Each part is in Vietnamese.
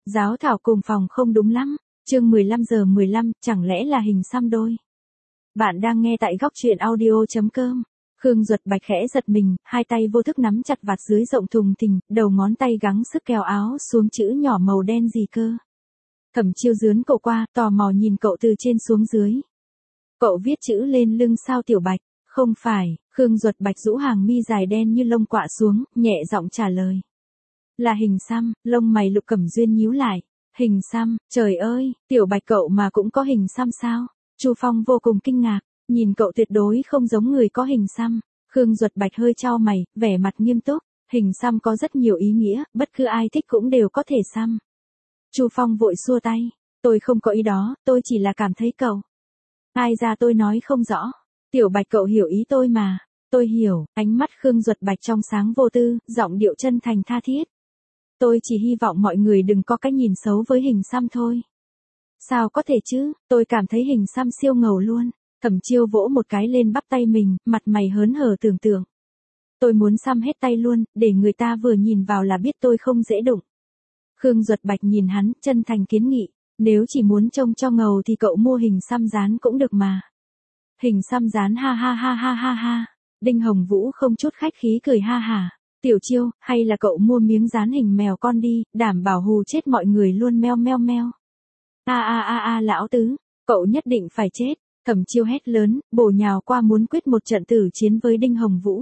Giáo thảo cùng phòng không đúng lắm. Chương 15:15, chẳng lẽ là hình xăm đôi. Bạn đang nghe tại góc truyện audio.com. Khương Duật Bạch khẽ giật mình, hai tay vô thức nắm chặt vạt dưới rộng thùng thình, đầu ngón tay gắng sức kéo áo xuống chữ nhỏ màu đen gì cơ. Thẩm Chiêu dướn cậu qua, tò mò nhìn cậu từ trên xuống dưới. Cậu viết chữ lên lưng sao Tiểu Bạch? Không phải. Khương Duật Bạch rũ hàng mi dài đen như lông quạ xuống, nhẹ giọng trả lời. Là hình xăm. Lông mày Lục Cẩm Duyên nhíu lại. Hình xăm? Trời ơi, Tiểu Bạch cậu mà cũng có hình xăm sao? Chu Phong vô cùng kinh ngạc, nhìn cậu tuyệt đối không giống người có hình xăm. Khương Duật Bạch hơi chau mày, vẻ mặt nghiêm túc. Hình xăm có rất nhiều ý nghĩa, bất cứ ai thích cũng đều có thể xăm. Chu Phong vội xua tay. Tôi không có ý đó, tôi chỉ là cảm thấy cậu. Ai ra tôi nói không rõ. Tiểu Bạch cậu hiểu ý tôi mà. Tôi hiểu. Ánh mắt Khương Duật Bạch trong sáng vô tư, giọng điệu chân thành tha thiết. Tôi chỉ hy vọng mọi người đừng có cái nhìn xấu với hình xăm thôi. Sao có thể chứ, tôi cảm thấy hình xăm siêu ngầu luôn. Thẩm Chiêu vỗ một cái lên bắp tay mình, mặt mày hớn hở tưởng tượng. Tôi muốn xăm hết tay luôn, để người ta vừa nhìn vào là biết tôi không dễ đụng. Khương Duật Bạch nhìn hắn, chân thành kiến nghị. Nếu chỉ muốn trông cho ngầu thì cậu mua hình xăm dán cũng được mà. Hình xăm dán ha ha ha ha ha ha. Đinh Hồng Vũ không chút khách khí cười ha hả. Tiểu Chiêu, hay là cậu mua miếng dán hình mèo con đi, đảm bảo hù chết mọi người luôn meo meo meo. Lão tứ, cậu nhất định phải chết. Thẩm Chiêu hét lớn, bổ nhào qua muốn quyết một trận tử chiến với Đinh Hồng Vũ.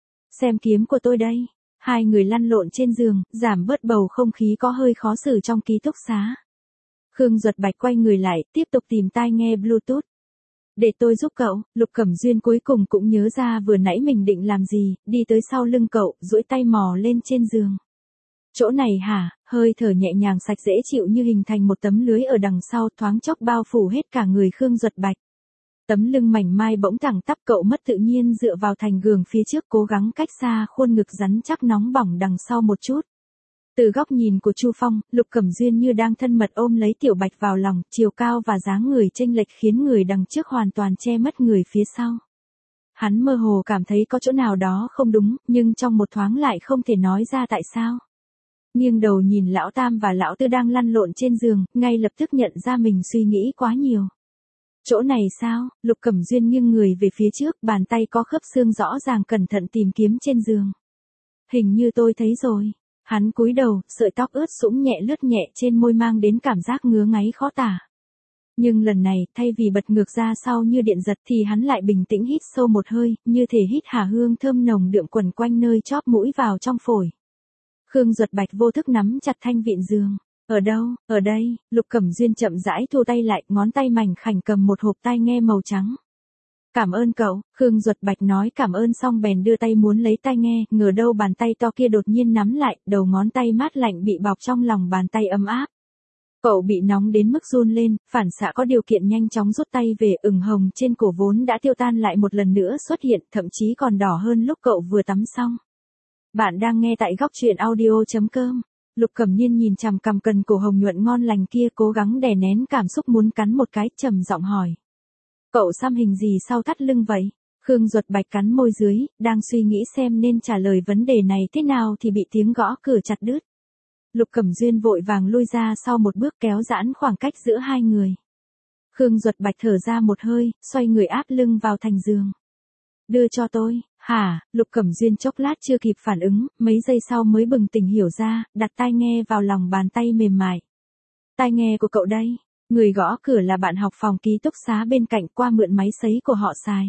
Xem kiếm của tôi đây. Hai người lăn lộn trên giường, giảm bớt bầu không khí có hơi khó xử trong ký túc xá. Khương Duật Bạch quay người lại, tiếp tục tìm tai nghe Bluetooth. Để tôi giúp cậu. Lục Cẩm Duyên cuối cùng cũng nhớ ra vừa nãy mình định làm gì, đi tới sau lưng cậu, duỗi tay mò lên trên giường. Chỗ này hả? Hơi thở nhẹ nhàng sạch dễ chịu như hình thành một tấm lưới ở đằng sau, thoáng chốc bao phủ hết cả người Khương Duật Bạch. Tấm lưng mảnh mai bỗng thẳng tắp, cậu mất tự nhiên dựa vào thành giường phía trước, cố gắng cách xa khuôn ngực rắn chắc nóng bỏng đằng sau một chút. Từ góc nhìn của Chu Phong, Lục Cẩm Duyên như đang thân mật ôm lấy Tiểu Bạch vào lòng, chiều cao và dáng người chênh lệch khiến người đằng trước hoàn toàn che mất người phía sau. Hắn mơ hồ cảm thấy có chỗ nào đó không đúng, nhưng trong một thoáng lại không thể nói ra tại sao. Nghiêng đầu nhìn lão Tam và lão Tư đang lăn lộn trên giường, ngay lập tức nhận ra mình suy nghĩ quá nhiều. Chỗ này sao? Lục Cẩm Duyên nghiêng người về phía trước, bàn tay có khớp xương rõ ràng cẩn thận tìm kiếm trên giường. Hình như tôi thấy rồi. Hắn cúi đầu, sợi tóc ướt sũng nhẹ lướt nhẹ trên môi mang đến cảm giác ngứa ngáy khó tả. Nhưng lần này, thay vì bật ngược ra sau như điện giật thì hắn lại bình tĩnh hít sâu một hơi, như thể hít hà hương thơm nồng đượm quẩn quanh nơi chóp mũi vào trong phổi. Khương Duật Bạch vô thức nắm chặt thanh vịn giường. Ở đâu? Ở đây. Lục Cẩm Duyên chậm rãi thu tay lại, ngón tay mảnh khảnh cầm một hộp tai nghe màu trắng. Cảm ơn cậu. Khương Duật Bạch nói cảm ơn xong bèn đưa tay muốn lấy tai nghe, ngờ đâu bàn tay to kia đột nhiên nắm lại, đầu ngón tay mát lạnh bị bọc trong lòng bàn tay ấm áp. Cậu bị nóng đến mức run lên, phản xạ có điều kiện nhanh chóng rút tay về, ửng hồng trên cổ vốn đã tiêu tan lại một lần nữa xuất hiện, thậm chí còn đỏ hơn lúc cậu vừa tắm xong. Bạn đang nghe tại góc truyện audio.com. Lục Cẩm Nhiên nhìn chằm cằm cần cổ hồng nhuận ngon lành kia, cố gắng đè nén cảm xúc muốn cắn một cái, trầm giọng hỏi. Cậu xăm hình gì sau thắt lưng vậy? Khương Duật Bạch cắn môi dưới, đang suy nghĩ xem nên trả lời vấn đề này thế nào thì bị tiếng gõ cửa chặt đứt. Lục Cẩm Duyên vội vàng lui ra sau một bước, kéo giãn khoảng cách giữa hai người. Khương Duật Bạch thở ra một hơi, xoay người áp lưng vào thành giường. Đưa cho tôi. Hả? Lục Cẩm Duyên chốc lát chưa kịp phản ứng, mấy giây sau mới bừng tỉnh hiểu ra, đặt tai nghe vào lòng bàn tay mềm mại. Tai nghe của cậu đây. Người gõ cửa là bạn học phòng ký túc xá bên cạnh, qua mượn máy sấy của họ xài.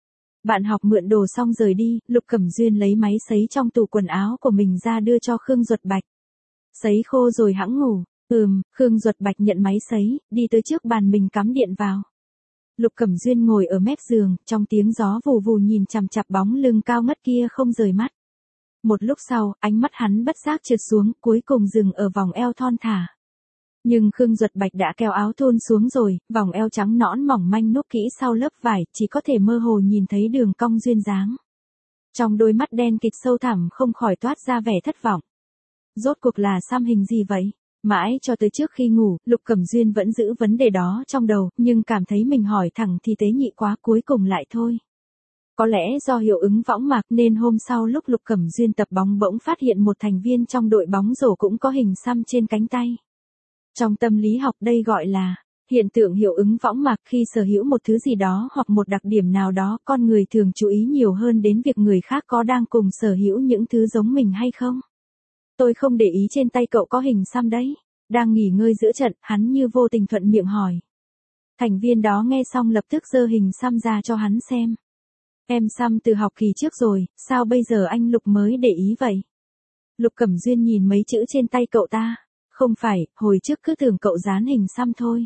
Bạn học mượn đồ xong rời đi, Lục Cẩm Duyên lấy máy sấy trong tủ quần áo của mình ra đưa cho Khương Duật Bạch. Sấy khô rồi hẵng ngủ. Khương Duật Bạch nhận máy sấy, đi tới trước bàn mình cắm điện vào. Lục Cẩm Duyên ngồi ở mép giường, trong tiếng gió vù vù nhìn chằm chằm bóng lưng cao ngất kia không rời mắt. Một lúc sau, ánh mắt hắn bất giác trượt xuống, cuối cùng dừng ở vòng eo thon thả. Nhưng Khương Duật Bạch đã kéo áo thun xuống rồi, vòng eo trắng nõn mỏng manh núp kỹ sau lớp vải, chỉ có thể mơ hồ nhìn thấy đường cong duyên dáng. Trong đôi mắt đen kịt sâu thẳm không khỏi toát ra vẻ thất vọng. Rốt cuộc là xăm hình gì vậy? Mãi cho tới trước khi ngủ, Lục Cẩm Duyên vẫn giữ vấn đề đó trong đầu, nhưng cảm thấy mình hỏi thẳng thì tế nhị quá, cuối cùng lại thôi. Có lẽ do hiệu ứng võng mạc nên hôm sau lúc Lục Cẩm Duyên tập bóng bỗng phát hiện một thành viên trong đội bóng rổ cũng có hình xăm trên cánh tay. Trong tâm lý học đây gọi là hiện tượng hiệu ứng võng mạc. Khi sở hữu một thứ gì đó hoặc một đặc điểm nào đó, con người thường chú ý nhiều hơn đến việc người khác có đang cùng sở hữu những thứ giống mình hay không. Tôi không để ý trên tay cậu có hình xăm đấy. Đang nghỉ ngơi giữa trận, hắn như vô tình thuận miệng hỏi. Thành viên đó nghe xong lập tức giơ hình xăm ra cho hắn xem. Em xăm từ học kỳ trước rồi, sao bây giờ anh Lục mới để ý vậy? Lục Cẩm Duyên nhìn mấy chữ trên tay cậu ta. Không phải, hồi trước cứ tưởng cậu dán hình xăm thôi.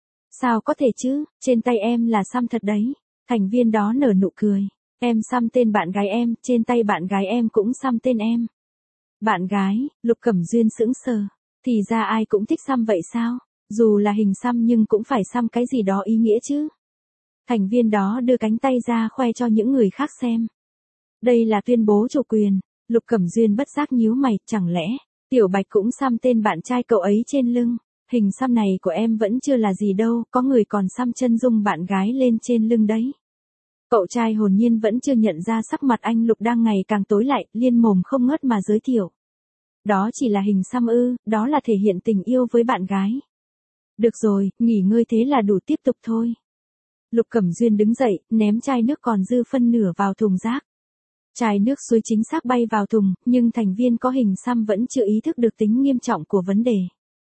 Sao có thể chứ, trên tay em là xăm thật đấy. Thành viên đó nở nụ cười. Em xăm tên bạn gái em, trên tay bạn gái em cũng xăm tên em. Bạn gái, Lục Cẩm Duyên sững sờ. Thì ra ai cũng thích xăm vậy sao? Dù là hình xăm nhưng cũng phải xăm cái gì đó ý nghĩa chứ. Thành viên đó đưa cánh tay ra khoe cho những người khác xem. Đây là tuyên bố chủ quyền. Lục Cẩm Duyên bất giác nhíu mày, chẳng lẽ Tiểu Bạch cũng xăm tên bạn trai cậu ấy trên lưng. Hình xăm này của em vẫn chưa là gì đâu, có người còn xăm chân dung bạn gái lên trên lưng đấy. Cậu trai hồn nhiên vẫn chưa nhận ra sắc mặt anh Lục đang ngày càng tối lại, liên mồm không ngớt mà giới thiệu. Đó chỉ là hình xăm ư, đó là thể hiện tình yêu với bạn gái. Được rồi, nghỉ ngơi thế là đủ, tiếp tục thôi. Lục Cẩm Duyên đứng dậy, ném chai nước còn dư phân nửa vào thùng rác. Chai nước suối chính xác bay vào thùng, nhưng thành viên có hình xăm vẫn chưa ý thức được tính nghiêm trọng của vấn đề.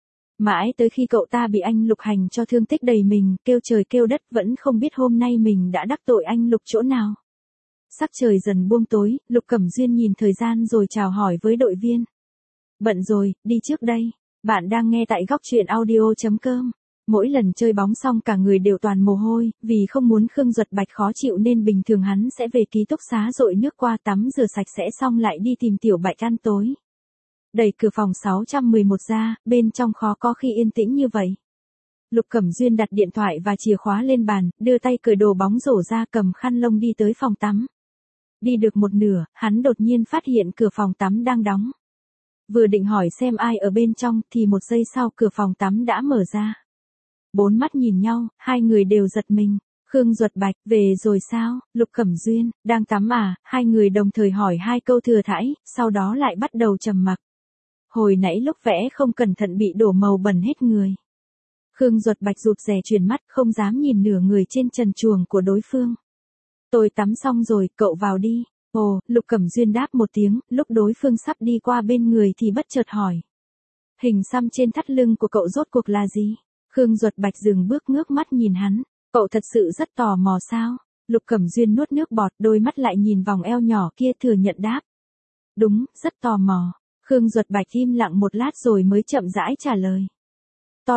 Mãi tới khi cậu ta bị anh Lục hành cho thương tích đầy mình, kêu trời kêu đất vẫn không biết hôm nay mình đã đắc tội anh Lục chỗ nào. Sắc trời dần buông tối, Lục Cẩm Duyên nhìn thời gian rồi chào hỏi với đội viên. Bận rồi, đi trước đây. Bạn đang nghe tại góc truyện audio.com. Mỗi lần chơi bóng xong cả người đều toàn mồ hôi, vì không muốn Khương Duật Bạch khó chịu nên bình thường hắn sẽ về ký túc xá dội nước qua tắm rửa sạch sẽ xong lại đi tìm Tiểu Bạch ăn tối. Đẩy cửa phòng 611 ra, bên trong khó có khi yên tĩnh như vậy. Lục Cẩm Duyên đặt điện thoại và chìa khóa lên bàn, đưa tay cởi đồ bóng rổ ra, cầm khăn lông đi tới phòng tắm. Đi được một nửa, hắn đột nhiên phát hiện cửa phòng tắm đang đóng. Vừa định hỏi xem ai ở bên trong thì một giây sau cửa phòng tắm đã mở ra. Bốn mắt nhìn nhau, hai người đều giật mình. Khương Duật Bạch, về rồi sao? Lục Cẩm Duyên, đang tắm à? Hai người đồng thời hỏi hai câu thừa thãi, sau đó lại bắt đầu trầm mặc. Hồi nãy lúc vẽ không cẩn thận bị đổ màu bẩn hết người. Khương Duật Bạch rụt rè chuyển mắt, không dám nhìn nửa người trên trần truồng của đối phương. Tôi tắm xong rồi, cậu vào đi. Ồ, Lục Cẩm Duyên đáp một tiếng, lúc đối phương sắp đi qua bên người thì bất chợt hỏi. Hình xăm trên thắt lưng của cậu rốt cuộc là gì? Khương Duật Bạch dừng bước ngước mắt nhìn hắn. Cậu thật sự rất tò mò sao? Lục Cẩm Duyên nuốt nước bọt, đôi mắt lại nhìn vòng eo nhỏ kia, thừa nhận đáp. Đúng, rất tò mò. Khương Duật Bạch im lặng một lát rồi mới chậm rãi trả lời. To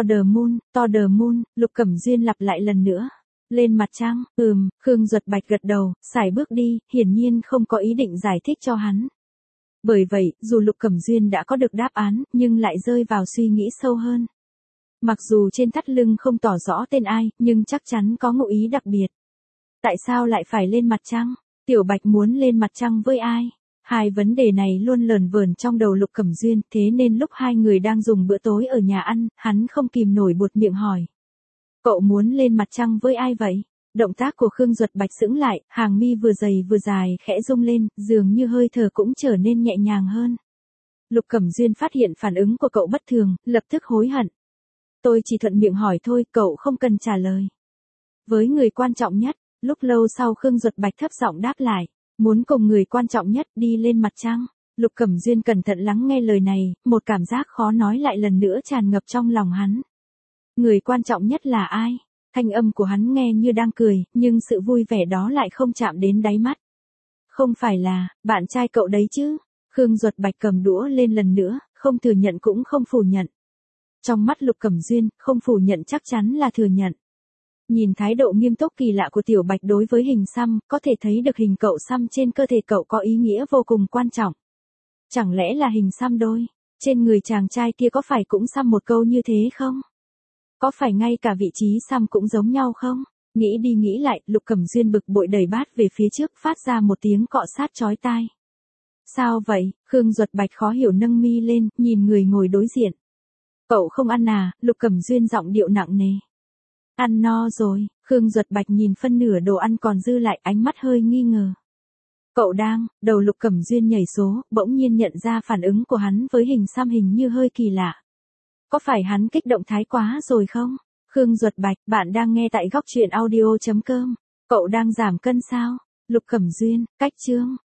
the moon, Lục Cẩm Duyên lặp lại lần nữa. Lên mặt trăng, Khương Duật Bạch gật đầu, sải bước đi, hiển nhiên không có ý định giải thích cho hắn. Bởi vậy, dù Lục Cẩm Duyên đã có được đáp án, nhưng lại rơi vào suy nghĩ sâu hơn. Mặc dù trên thắt lưng không tỏ rõ tên ai, nhưng chắc chắn có ngụ ý đặc biệt. Tại sao lại phải lên mặt trăng? Tiểu Bạch muốn lên mặt trăng với ai? Hai vấn đề này luôn lờn vờn trong đầu Lục Cẩm Duyên, thế nên lúc hai người đang dùng bữa tối ở nhà ăn, hắn không kìm nổi buột miệng hỏi. Cậu muốn lên mặt trăng với ai vậy? Động tác của Khương Duật Bạch sững lại, hàng mi vừa dày vừa dài khẽ rung lên, dường như hơi thở cũng trở nên nhẹ nhàng hơn. Lục Cẩm Duyên phát hiện phản ứng của cậu bất thường, lập tức hối hận. Tôi chỉ thuận miệng hỏi thôi, cậu không cần trả lời. Với người quan trọng nhất, lúc lâu sau Khương Duật Bạch thấp giọng đáp lại. Muốn cùng người quan trọng nhất đi lên mặt trăng. Lục Cẩm Duyên cẩn thận lắng nghe lời này, một cảm giác khó nói lại lần nữa tràn ngập trong lòng hắn. Người quan trọng nhất là ai? Thanh âm của hắn nghe như đang cười, nhưng sự vui vẻ đó lại không chạm đến đáy mắt. Không phải là, bạn trai cậu đấy chứ? Khương Duật Bạch cầm đũa lên lần nữa, không thừa nhận cũng không phủ nhận. Trong mắt Lục Cẩm Duyên, không phủ nhận chắc chắn là thừa nhận. Nhìn thái độ nghiêm túc kỳ lạ của Tiểu Bạch đối với hình xăm, có thể thấy được hình cậu xăm trên cơ thể cậu có ý nghĩa vô cùng quan trọng. Chẳng lẽ là hình xăm đôi? Trên người chàng trai kia có phải cũng xăm một câu như thế không? Có phải ngay cả vị trí xăm cũng giống nhau không? Nghĩ đi nghĩ lại, Lục Cẩm Duyên bực bội đẩy bát về phía trước, phát ra một tiếng cọ sát chói tai. Sao vậy? Khương Duật Bạch khó hiểu nâng mi lên, nhìn người ngồi đối diện. Cậu không ăn à? Lục Cẩm Duyên giọng điệu nặng nề. Ăn no rồi. Khương Duật Bạch nhìn phân nửa đồ ăn còn dư lại, ánh mắt hơi nghi ngờ. Cậu đang, đầu Lục Cẩm Duyên nhảy số, bỗng nhiên nhận ra phản ứng của hắn với hình xăm hình như hơi kỳ lạ. Có phải hắn kích động thái quá rồi không? Khương Duật Bạch, bạn đang nghe tại góc truyện audio.com. Cậu đang giảm cân sao? Lục Cẩm Duyên, cách chương.